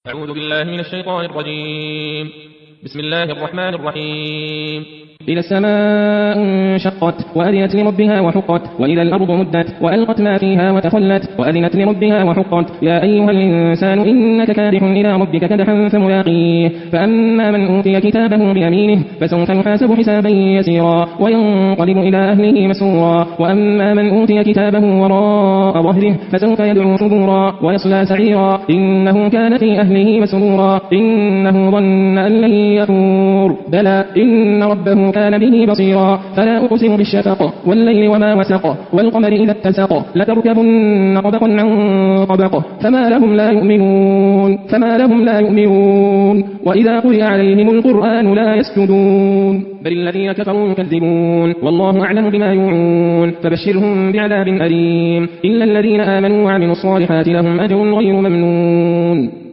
أعوذ بالله من الشيطان الرجيم. بسم الله الرحمن الرحيم. إذا السماء انشقت وأذنت لربها وحقت وإذا الأرض مدت وألقت ما فيها وتخلت وأذنت لربها وحقت يا أيها الإنسان إنك كادح إلى ربك كدحا فملاقيه فأما من أوتي كتابه بيمينه فسوف يحاسب حسابا يسيرا وينقلب إلى أهله مسرورا وأما من أوتي كتابه وراء ظهره فسوف يدعو ثبورا ويصلى سعيرا إنه كان في أهله مسرورا إنه ظن أن لن يحور بلى إن ربه كان به بصيرا فلا أقسم بالشفق والليل وما وسق والقمر إذا اتسق لتركبن طبقا عن طبق فما لهم لا يؤمنون وإذا قرئ عليهم القرآن لا يسجدون بل الذين كفروا يكذبون والله أعلم بما يوعون فبشرهم بعذاب أليم إلا الذين آمنوا وعملوا الصالحات لهم أجر غير ممنون.